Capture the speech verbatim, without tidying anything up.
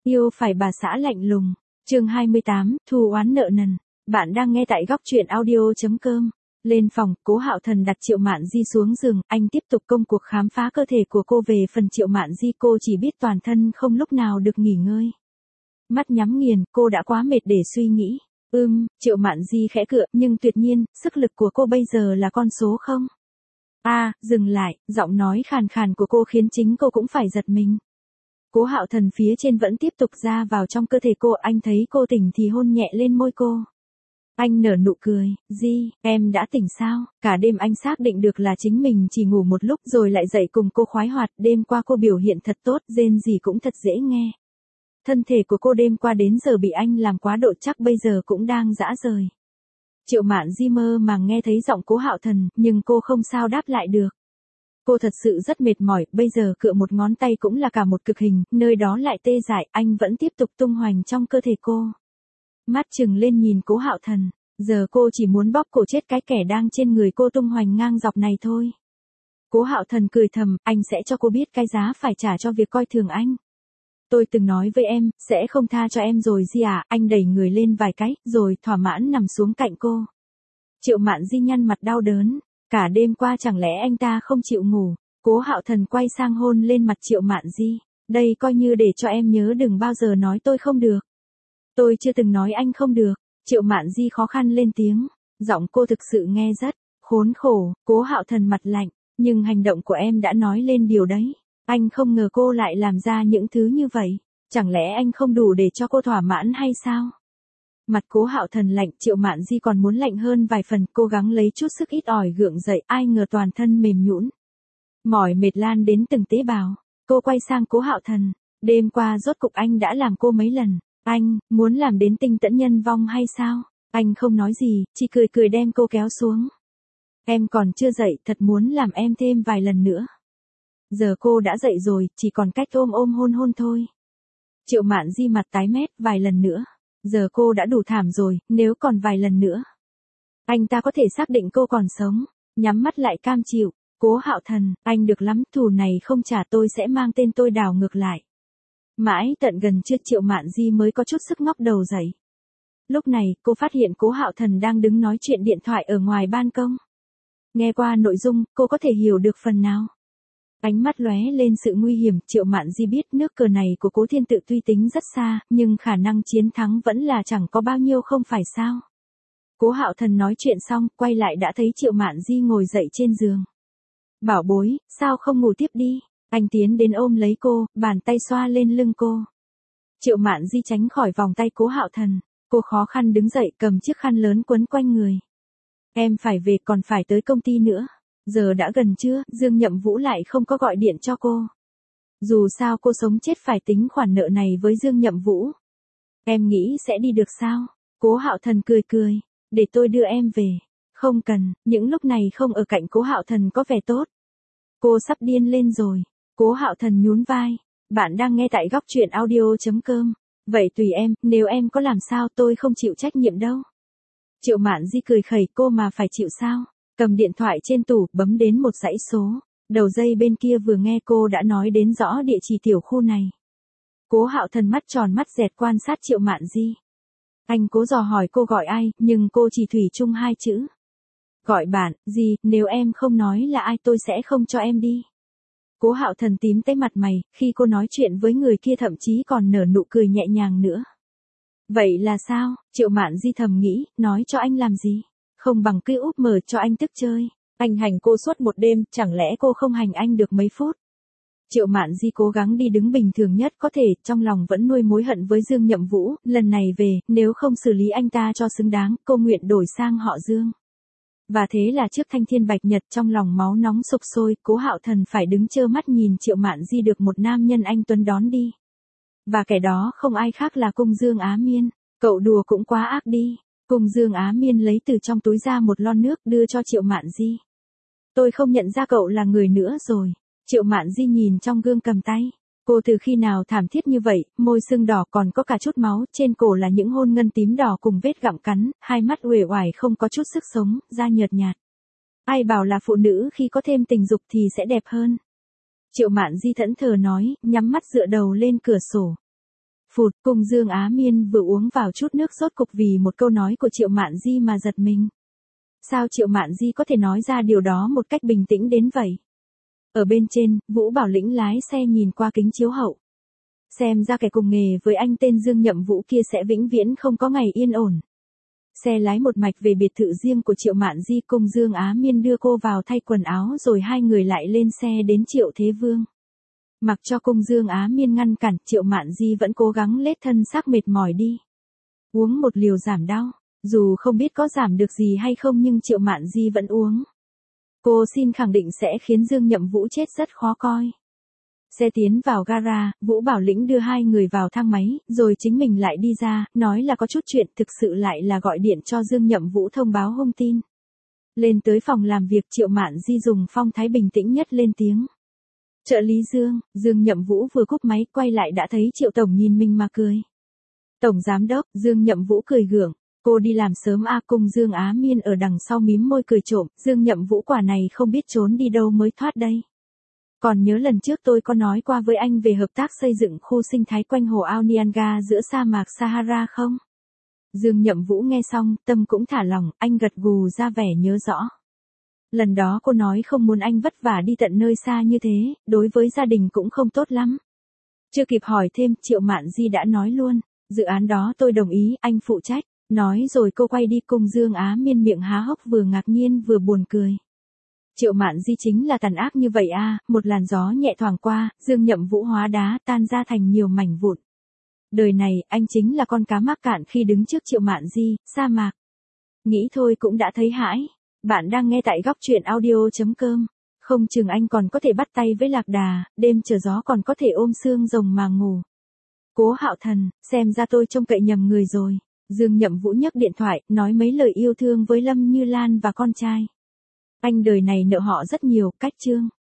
Yêu phải bà xã lạnh lùng. Chương hai mươi tám, thù oán nợ nần. Bạn đang nghe tại góc truyện audio chấm com. Lên phòng, Cố Hạo Thần đặt Triệu Mạn Di xuống giường, anh tiếp tục công cuộc khám phá cơ thể của cô. Về phần Triệu Mạn Di, cô chỉ biết toàn thân không lúc nào được nghỉ ngơi. Mắt nhắm nghiền, cô đã quá mệt để suy nghĩ. Ừm, Triệu Mạn Di khẽ cựa, nhưng tuyệt nhiên, sức lực của cô bây giờ là con số không. À, dừng lại, giọng nói khàn khàn của cô khiến chính cô cũng phải giật mình. Cố Hạo Thần phía trên vẫn tiếp tục ra vào trong cơ thể cô, anh thấy cô tỉnh thì hôn nhẹ lên môi cô. Anh nở nụ cười, Di, em đã tỉnh sao? Cả đêm anh xác định được là chính mình chỉ ngủ một lúc rồi lại dậy cùng cô khoái hoạt, đêm qua cô biểu hiện thật tốt, rên gì cũng thật dễ nghe. Thân thể của cô đêm qua đến giờ bị anh làm quá độ, chắc bây giờ cũng đang rã rời. Triệu Mạn Di mơ màng nghe thấy giọng Cố Hạo Thần, nhưng cô không sao đáp lại được. Cô thật sự rất mệt mỏi, bây giờ cựa một ngón tay cũng là cả một cực hình, nơi đó lại tê dại, anh vẫn tiếp tục tung hoành trong cơ thể cô. Mắt trừng lên nhìn Cố Hạo Thần, giờ cô chỉ muốn bóp cổ chết cái kẻ đang trên người cô tung hoành ngang dọc này thôi. Cố Hạo Thần cười thầm, anh sẽ cho cô biết cái giá phải trả cho việc coi thường anh. Tôi từng nói với em, sẽ không tha cho em rồi Di à, anh đẩy người lên vài cái, rồi thỏa mãn nằm xuống cạnh cô. Triệu Mạn Di nhăn mặt đau đớn, cả đêm qua chẳng lẽ anh ta không chịu ngủ. Cố Hạo Thần quay sang hôn lên mặt Triệu Mạn Di, đây coi như để cho em nhớ đừng bao giờ nói tôi không được. Tôi chưa từng nói anh không được. Triệu Mạn Di khó khăn lên tiếng, giọng cô thực sự nghe rất khốn khổ. Cố Hạo Thần mặt lạnh, nhưng hành động của em đã nói lên điều đấy. Anh không ngờ cô lại làm ra những thứ như vậy. Chẳng lẽ anh không đủ để cho cô thỏa mãn hay sao? Mặt Cố Hạo Thần lạnh, Triệu Mạn Di còn muốn lạnh hơn vài phần, cố gắng lấy chút sức ít ỏi gượng dậy, ai ngờ toàn thân mềm nhũn, mỏi mệt lan đến từng tế bào. Cô quay sang Cố Hạo Thần, đêm qua rốt cục anh đã làm cô mấy lần? Anh muốn làm đến tinh tẫn nhân vong hay sao? Anh không nói gì, chỉ cười cười đem cô kéo xuống. Em còn chưa dậy, thật muốn làm em thêm vài lần nữa. Giờ cô đã dậy rồi, chỉ còn cách ôm ôm hôn hôn thôi. Triệu Mạn Di mặt tái mét, vài lần nữa. Giờ cô đã đủ thảm rồi, nếu còn vài lần nữa. Anh ta có thể xác định cô còn sống, nhắm mắt lại cam chịu. Cố Hạo Thần, anh được lắm, thù này không trả tôi sẽ mang tên tôi đào ngược lại. Mãi tận gần trưa Triệu Mạn Di mới có chút sức ngóc đầu dậy. Lúc này, cô phát hiện Cố Hạo Thần đang đứng nói chuyện điện thoại ở ngoài ban công. Nghe qua nội dung, cô có thể hiểu được phần nào. Ánh mắt lóe lên sự nguy hiểm, Triệu Mạn Di biết nước cờ này của Cố Thiên Tự tuy tính rất xa, nhưng khả năng chiến thắng vẫn là chẳng có bao nhiêu không phải sao. Cố Hạo Thần nói chuyện xong, quay lại đã thấy Triệu Mạn Di ngồi dậy trên giường. Bảo bối, sao không ngủ tiếp đi? Anh tiến đến ôm lấy cô, bàn tay xoa lên lưng cô. Triệu Mạn Di tránh khỏi vòng tay Cố Hạo Thần, cô khó khăn đứng dậy cầm chiếc khăn lớn quấn quanh người. Em phải về, còn phải tới công ty nữa. Giờ đã gần trưa, Dương Nhậm Vũ lại không có gọi điện cho cô. Dù sao cô sống chết phải tính khoản nợ này với Dương Nhậm Vũ. Em nghĩ sẽ đi được sao? Cố Hạo Thần cười cười, để tôi đưa em về. Không cần, những lúc này không ở cạnh Cố Hạo Thần có vẻ tốt. Cô sắp điên lên rồi. Cố Hạo Thần nhún vai, bạn đang nghe tại góc truyện audio chấm com. Vậy tùy em, nếu em có làm sao tôi không chịu trách nhiệm đâu. Triệu Mạn Di cười khẩy, cô mà phải chịu sao? Cầm điện thoại trên tủ, bấm đến một dãy số. Đầu dây bên kia vừa nghe cô đã nói đến rõ địa chỉ tiểu khu này. Cố Hạo Thần mắt tròn mắt dẹt quan sát Triệu Mạn Di. Anh cố dò hỏi cô gọi ai, nhưng cô chỉ thủy chung hai chữ. Gọi bạn, Di, nếu em không nói là ai tôi sẽ không cho em đi. Cố Hạo Thần tím tái mặt mày, khi cô nói chuyện với người kia thậm chí còn nở nụ cười nhẹ nhàng nữa. Vậy là sao? Triệu Mạn Di thầm nghĩ, nói cho anh làm gì? Không bằng cứ úp mở cho anh tức chơi. Anh hành cô suốt một đêm, chẳng lẽ cô không hành anh được mấy phút? Triệu Mạn Di cố gắng đi đứng bình thường nhất có thể, trong lòng vẫn nuôi mối hận với Dương Nhậm Vũ, lần này về, nếu không xử lý anh ta cho xứng đáng, cô nguyện đổi sang họ Dương. Và thế là trước thanh thiên bạch nhật, trong lòng máu nóng sục sôi, Cố Hạo Thần phải đứng trơ mắt nhìn Triệu Mạn Di được một nam nhân anh tuấn đón đi. Và kẻ đó không ai khác là Cung Dương Á Miên. Cậu đùa cũng quá ác đi. Cung Dương Á Miên lấy từ trong túi ra một lon nước đưa cho Triệu Mạn Di. Tôi không nhận ra cậu là người nữa rồi. Triệu Mạn Di nhìn trong gương cầm tay. Cô từ khi nào thảm thiết như vậy, môi sưng đỏ còn có cả chút máu, trên cổ là những hôn ngân tím đỏ cùng vết gặm cắn, hai mắt uể oải không có chút sức sống, da nhợt nhạt. Ai bảo là phụ nữ khi có thêm tình dục thì sẽ đẹp hơn. Triệu Mạn Di thẫn thờ nói, nhắm mắt dựa đầu lên cửa sổ. Phụt, Cung Dương Á Miên vừa uống vào chút nước rốt cục vì một câu nói của Triệu Mạn Di mà giật mình. Sao Triệu Mạn Di có thể nói ra điều đó một cách bình tĩnh đến vậy? Ở bên trên, Vũ Bảo Lĩnh lái xe nhìn qua kính chiếu hậu. Xem ra kẻ cùng nghề với anh tên Dương Nhậm Vũ kia sẽ vĩnh viễn không có ngày yên ổn. Xe lái một mạch về biệt thự riêng của Triệu Mạn Di, Cung Dương Á Miên đưa cô vào thay quần áo rồi hai người lại lên xe đến Triệu Thế Vương. Mặc cho Cung Dương Á Miên ngăn cản, Triệu Mạn Di vẫn cố gắng lết thân xác mệt mỏi đi. Uống một liều giảm đau, dù không biết có giảm được gì hay không nhưng Triệu Mạn Di vẫn uống. Cô xin khẳng định sẽ khiến Dương Nhậm Vũ chết rất khó coi. Xe tiến vào gara, Vũ Bảo Lĩnh đưa hai người vào thang máy, rồi chính mình lại đi ra, nói là có chút chuyện, thực sự lại là gọi điện cho Dương Nhậm Vũ thông báo hung tin. Lên tới phòng làm việc, Triệu Mạn Di dùng phong thái bình tĩnh nhất lên tiếng. Trợ lý Dương, Dương Nhậm Vũ vừa cúp máy quay lại đã thấy Triệu Tổng nhìn mình mà cười. Tổng Giám Đốc, Dương Nhậm Vũ cười gượng. Cô đi làm sớm à? Cung Dương Á Miên ở đằng sau mím môi cười trộm, Dương Nhậm Vũ quả này không biết trốn đi đâu mới thoát đây. Còn nhớ lần trước tôi có nói qua với anh về hợp tác xây dựng khu sinh thái quanh hồ ao Nianga giữa sa mạc Sahara không? Dương Nhậm Vũ nghe xong, tâm cũng thả lỏng, anh gật gù ra vẻ nhớ rõ. Lần đó cô nói không muốn anh vất vả đi tận nơi xa như thế, đối với gia đình cũng không tốt lắm. Chưa kịp hỏi thêm, Triệu Mạn Di đã nói luôn, dự án đó tôi đồng ý, anh phụ trách. Nói rồi cô quay đi. Cung Dương Á Miên miệng há hốc vừa ngạc nhiên vừa buồn cười. Triệu Mạn Di chính là tàn ác như vậy à? Một làn gió nhẹ thoảng qua, Dương Nhậm Vũ hóa đá tan ra thành nhiều mảnh vụn. Đời này, anh chính là con cá mắc cạn khi đứng trước Triệu Mạn Di, sa mạc. Nghĩ thôi cũng đã thấy hãi. Bạn đang nghe tại góc truyện audio chấm com. Không chừng anh còn có thể bắt tay với Lạc Đà, đêm chờ gió còn có thể ôm xương rồng mà ngủ. Cố Hạo Thần, xem ra tôi trông cậy nhầm người rồi. Dương Nhậm Vũ nhấc điện thoại, nói mấy lời yêu thương với Lâm Như Lan và con trai. Anh đời này nợ họ rất nhiều, cách chương.